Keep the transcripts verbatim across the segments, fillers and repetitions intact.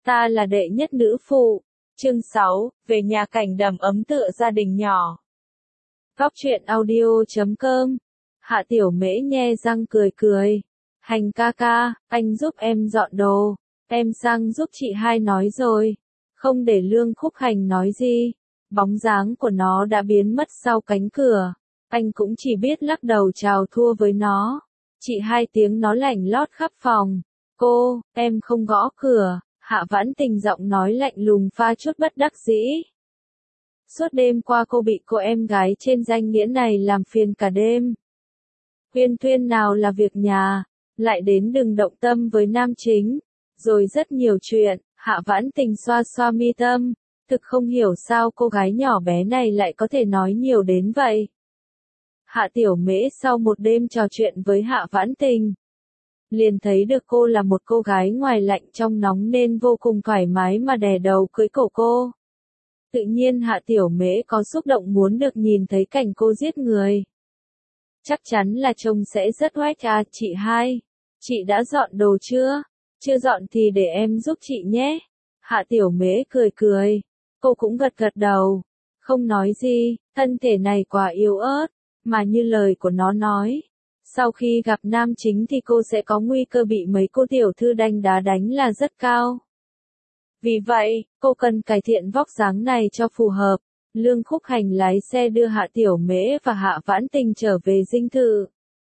Ta là đệ nhất nữ phụ. Chương sáu, về nhà cảnh đầm ấm tựa gia đình nhỏ. Góc truyện audio chấm com. Hạ Tiểu Mễ nhe răng cười cười. Hành ca ca, anh giúp em dọn đồ. Em sang giúp chị hai nói rồi. Không để Lương Khúc Hành nói gì. Bóng dáng của nó đã biến mất sau cánh cửa. Anh cũng chỉ biết lắc đầu chào thua với nó. Chị hai tiếng nó lảnh lót khắp phòng. Cô, em không gõ cửa. Hạ Vãn Tình giọng nói lạnh lùng pha chút bất đắc dĩ. Suốt đêm qua cô bị cô em gái trên danh nghĩa này làm phiền cả đêm. Huyên thuyên nào là việc nhà, lại đến đừng động tâm với nam chính, rồi rất nhiều chuyện. Hạ Vãn Tình xoa xoa mi tâm, thực không hiểu sao cô gái nhỏ bé này lại có thể nói nhiều đến vậy. Hạ Tiểu Mễ sau một đêm trò chuyện với Hạ Vãn Tình, liền thấy được cô là một cô gái ngoài lạnh trong nóng nên vô cùng thoải mái mà đè đầu cưới cổ cô. Tự nhiên Hạ Tiểu Mễ có xúc động muốn được nhìn thấy cảnh cô giết người. Chắc chắn là chồng sẽ rất oách à. Chị hai, chị đã dọn đồ chưa? Chưa dọn thì để em giúp chị nhé. Hạ Tiểu Mễ cười cười, cô cũng gật gật đầu, không nói gì. Thân thể này quá yếu ớt, mà như lời của nó nói, sau khi gặp nam chính thì cô sẽ có nguy cơ bị mấy cô tiểu thư đánh đá đánh là rất cao. Vì vậy, cô cần cải thiện vóc dáng này cho phù hợp. Lương Khúc Hành lái xe đưa Hạ Tiểu Mễ và Hạ Vãn Tình trở về dinh thự.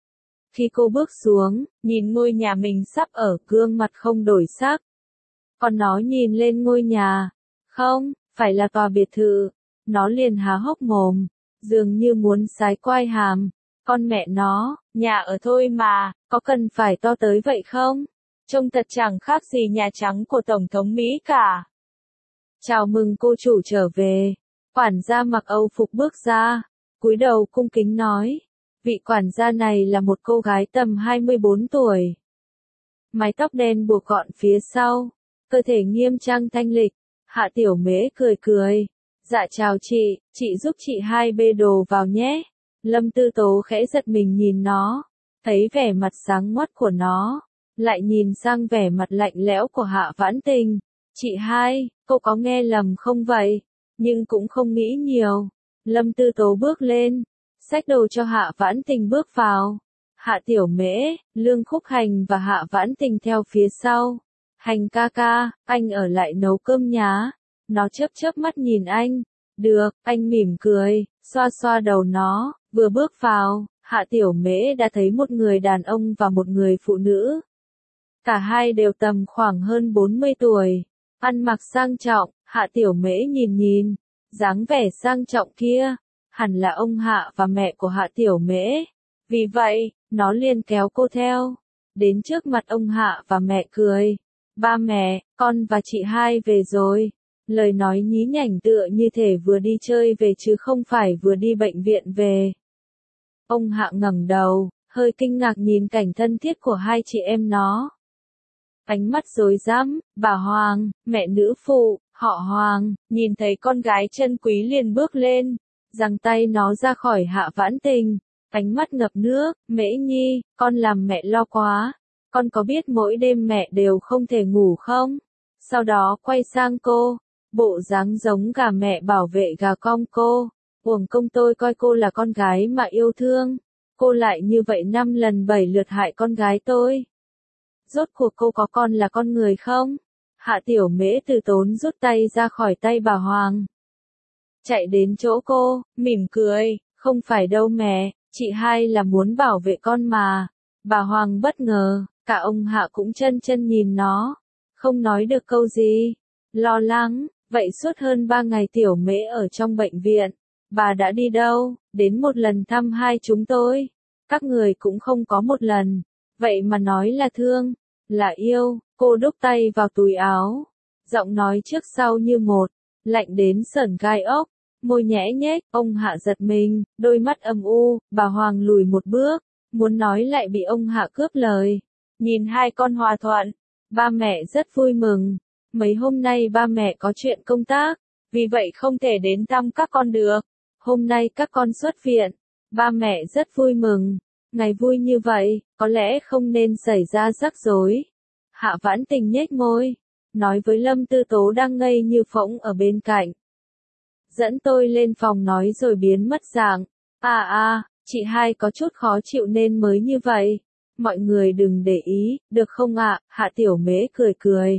Khi cô bước xuống, nhìn ngôi nhà mình sắp ở, gương mặt không đổi sắc. Còn nó nhìn lên ngôi nhà, không, phải là tòa biệt thự. Nó liền há hốc mồm, dường như muốn sái quai hàm. Con mẹ nó, nhà ở thôi mà, có cần phải to tới vậy không? Trông thật chẳng khác gì Nhà Trắng của Tổng thống Mỹ cả. Chào mừng cô chủ trở về. Quản gia mặc Âu phục bước ra, cúi đầu cung kính nói. Vị quản gia này là một cô gái tầm hai mươi bốn tuổi. Mái tóc đen buộc gọn phía sau, cơ thể nghiêm trang thanh lịch. Hạ Tiểu Mễ cười cười. Dạ chào chị, chị giúp chị hai bê đồ vào nhé. Lâm Tư Tố khẽ giật mình nhìn nó, thấy vẻ mặt sáng ngoắt của nó, lại nhìn sang vẻ mặt lạnh lẽo của Hạ Vãn Tình. Chị hai, cô có nghe lầm không vậy? Nhưng cũng không nghĩ nhiều. Lâm Tư Tố bước lên, xách đồ cho Hạ Vãn Tình bước vào. Hạ Tiểu Mễ, Lương Khúc Hành và Hạ Vãn Tình theo phía sau. Hành ca ca, anh ở lại nấu cơm nhá. Nó chớp chớp mắt nhìn anh. Được, anh mỉm cười, xoa xoa đầu nó. Vừa bước vào, Hạ Tiểu Mễ đã thấy một người đàn ông và một người phụ nữ. Cả hai đều tầm khoảng hơn bốn mươi tuổi, ăn mặc sang trọng. Hạ Tiểu Mễ nhìn nhìn, dáng vẻ sang trọng kia, hẳn là ông Hạ và mẹ của Hạ Tiểu Mễ. Vì vậy, nó liền kéo cô theo, đến trước mặt ông Hạ và mẹ cười. Ba mẹ, con và chị hai về rồi. Lời nói nhí nhảnh tựa như thể vừa đi chơi về chứ không phải vừa đi bệnh viện về. Ông Hạ ngẩng đầu, hơi kinh ngạc nhìn cảnh thân thiết của hai chị em nó. Ánh mắt rối rắm. Bà Hoàng, mẹ nữ phụ, họ Hoàng, nhìn thấy con gái chân quý liền bước lên, giằng tay nó ra khỏi Hạ Vãn Tình, ánh mắt ngập nước. Mễ Nhi, con làm mẹ lo quá, con có biết mỗi đêm mẹ đều không thể ngủ không? Sau đó quay sang cô, bộ dáng giống gà mẹ bảo vệ gà con cô. Uổng công tôi coi cô là con gái mà yêu thương, cô lại như vậy năm lần bảy lượt hại con gái tôi. Rốt cuộc cô có con là con người không? Hạ Tiểu Mễ từ tốn rút tay ra khỏi tay bà Hoàng, chạy đến chỗ cô, mỉm cười. Không phải đâu mẹ, chị hai là muốn bảo vệ con mà. Bà Hoàng bất ngờ, cả ông Hạ cũng chân chân nhìn nó, không nói được câu gì. Lo lắng, vậy suốt hơn ba ngày Tiểu Mễ ở trong bệnh viện. Bà đã đi đâu? Đến một lần thăm hai chúng tôi. Các người cũng không có một lần. Vậy mà nói là thương, là yêu. Cô đút tay vào túi áo, giọng nói trước sau như một, lạnh đến sởn gai ốc, môi nhẽ nhếch. Ông Hạ giật mình, đôi mắt âm u. Bà Hoàng lùi một bước, muốn nói lại bị ông Hạ cướp lời. Nhìn hai con hòa thuận, ba mẹ rất vui mừng. Mấy hôm nay ba mẹ có chuyện công tác, vì vậy không thể đến thăm các con được. Hôm nay các con xuất viện, ba mẹ rất vui mừng. Ngày vui như vậy, có lẽ không nên xảy ra rắc rối. Hạ Vãn Tình nhếch môi, nói với Lâm Tư Tố đang ngây như phỗng ở bên cạnh. Dẫn tôi lên phòng nói rồi biến mất dạng. À à, chị hai có chút khó chịu nên mới như vậy. Mọi người đừng để ý, được không ạ? Hạ Tiểu Mễ cười cười.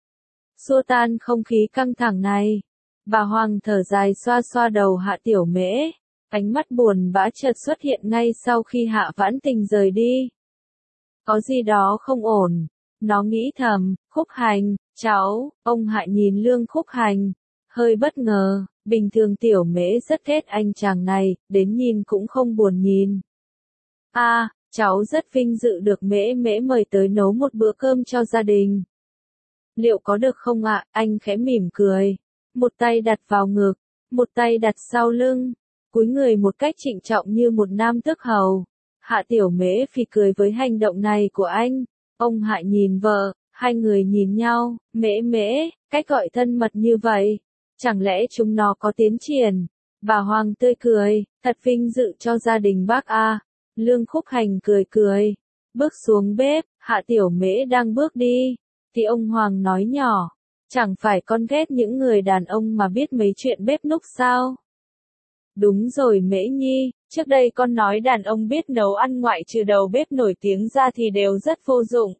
Xua tan không khí căng thẳng này. Bà Hoàng thở dài xoa xoa đầu Hạ Tiểu Mễ. Ánh mắt buồn bã chợt xuất hiện ngay sau khi Hạ Vãn Tình rời đi. Có gì đó không ổn. Nó nghĩ thầm, Khúc Hành, cháu, ông Hạ nhìn Lương Khúc Hành. Hơi bất ngờ, bình thường Tiểu Mễ rất ghét anh chàng này, đến nhìn cũng không buồn nhìn. A, à, cháu rất vinh dự được Mễ Mễ mời tới nấu một bữa cơm cho gia đình. Liệu có được không ạ? Anh khẽ mỉm cười. Một tay đặt vào ngực, một tay đặt sau lưng, cúi người một cách trịnh trọng như một nam tước hầu. Hạ Tiểu Mễ phì cười với hành động này của anh. Ông Hạ nhìn vợ, hai người nhìn nhau, Mễ Mễ, cách gọi thân mật như vậy. Chẳng lẽ chúng nó có tiến triển? Bà Hoàng tươi cười, thật vinh dự cho gia đình bác a. Lương Khúc Hành cười cười, bước xuống bếp, Hạ Tiểu Mễ đang bước đi, thì ông Hoàng nói nhỏ, chẳng phải con ghét những người đàn ông mà biết mấy chuyện bếp núc sao? Đúng rồi Mễ Nhi, trước đây con nói đàn ông biết nấu ăn ngoại trừ đầu bếp nổi tiếng ra thì đều rất vô dụng.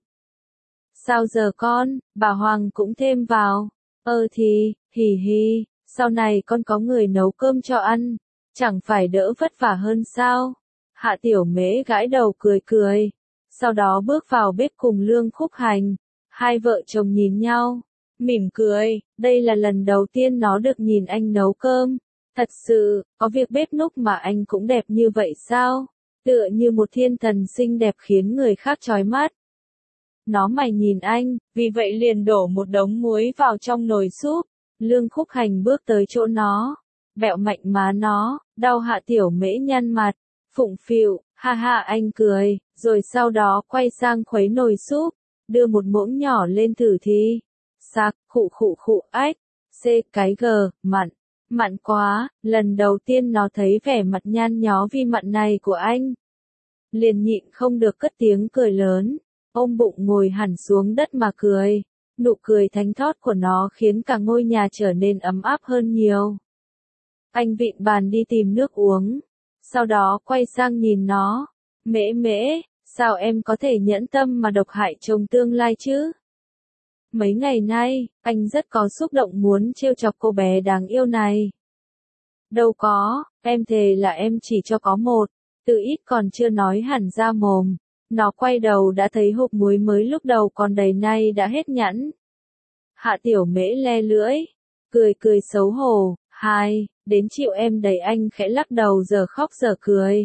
Sao giờ con, bà Hoàng cũng thêm vào, ơ thì, hì hì, sau này con có người nấu cơm cho ăn, chẳng phải đỡ vất vả hơn sao? Hạ Tiểu Mễ gãi đầu cười cười, sau đó bước vào bếp cùng Lương Khúc Hành, hai vợ chồng nhìn nhau, mỉm cười, đây là lần đầu tiên nó được nhìn anh nấu cơm, thật sự, có việc bếp núc mà anh cũng đẹp như vậy sao? Tựa như một thiên thần xinh đẹp khiến người khác chói mắt. Nó mày nhìn anh, vì vậy liền đổ một đống muối vào trong nồi súp. Lương Khúc Hành bước tới chỗ nó, bẹo mạnh má nó, đau Hạ Tiểu Mễ nhăn mặt, phụng phịu, ha ha anh cười, rồi sau đó quay sang khuấy nồi súp, đưa một muỗng nhỏ lên thử thì. Sạc, khụ khụ khụ ách, c cái g, mặn, mặn quá, lần đầu tiên nó thấy vẻ mặt nhăn nhó vì mặn này của anh. Liền nhịn không được cất tiếng cười lớn, ôm bụng ngồi hẳn xuống đất mà cười. Nụ cười thánh thót của nó khiến cả ngôi nhà trở nên ấm áp hơn nhiều. Anh vịn bàn đi tìm nước uống, sau đó quay sang nhìn nó. Mễ Mễ, sao em có thể nhẫn tâm mà độc hại chồng tương lai chứ? Mấy ngày nay, anh rất có xúc động muốn trêu chọc cô bé đáng yêu này. Đâu có, em thề là em chỉ cho có một, từ ít còn chưa nói hẳn ra mồm. Nó quay đầu đã thấy hộp muối mới lúc đầu còn đầy nay đã hết nhẵn. Hạ Tiểu Mễ le lưỡi, cười cười xấu hổ, hai, đến chịu em đẩy anh khẽ lắc đầu giờ khóc giờ cười.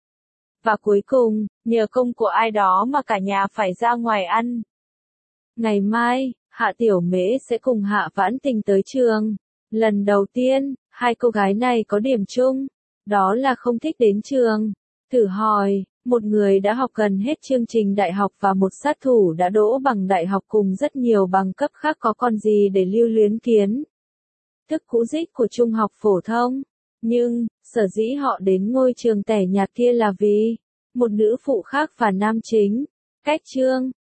Và cuối cùng, nhờ công của ai đó mà cả nhà phải ra ngoài ăn. Ngày mai, Hạ Tiểu Mễ sẽ cùng Hạ Vãn Tình tới trường. Lần đầu tiên, hai cô gái này có điểm chung, đó là không thích đến trường. Thử hỏi, một người đã học gần hết chương trình đại học và một sát thủ đã đỗ bằng đại học cùng rất nhiều bằng cấp khác có còn gì để lưu luyến kiến. Thức cũ dích của trung học phổ thông. Nhưng, sở dĩ họ đến ngôi trường tẻ nhạt kia là vì một nữ phụ khác và nam chính. Cách chương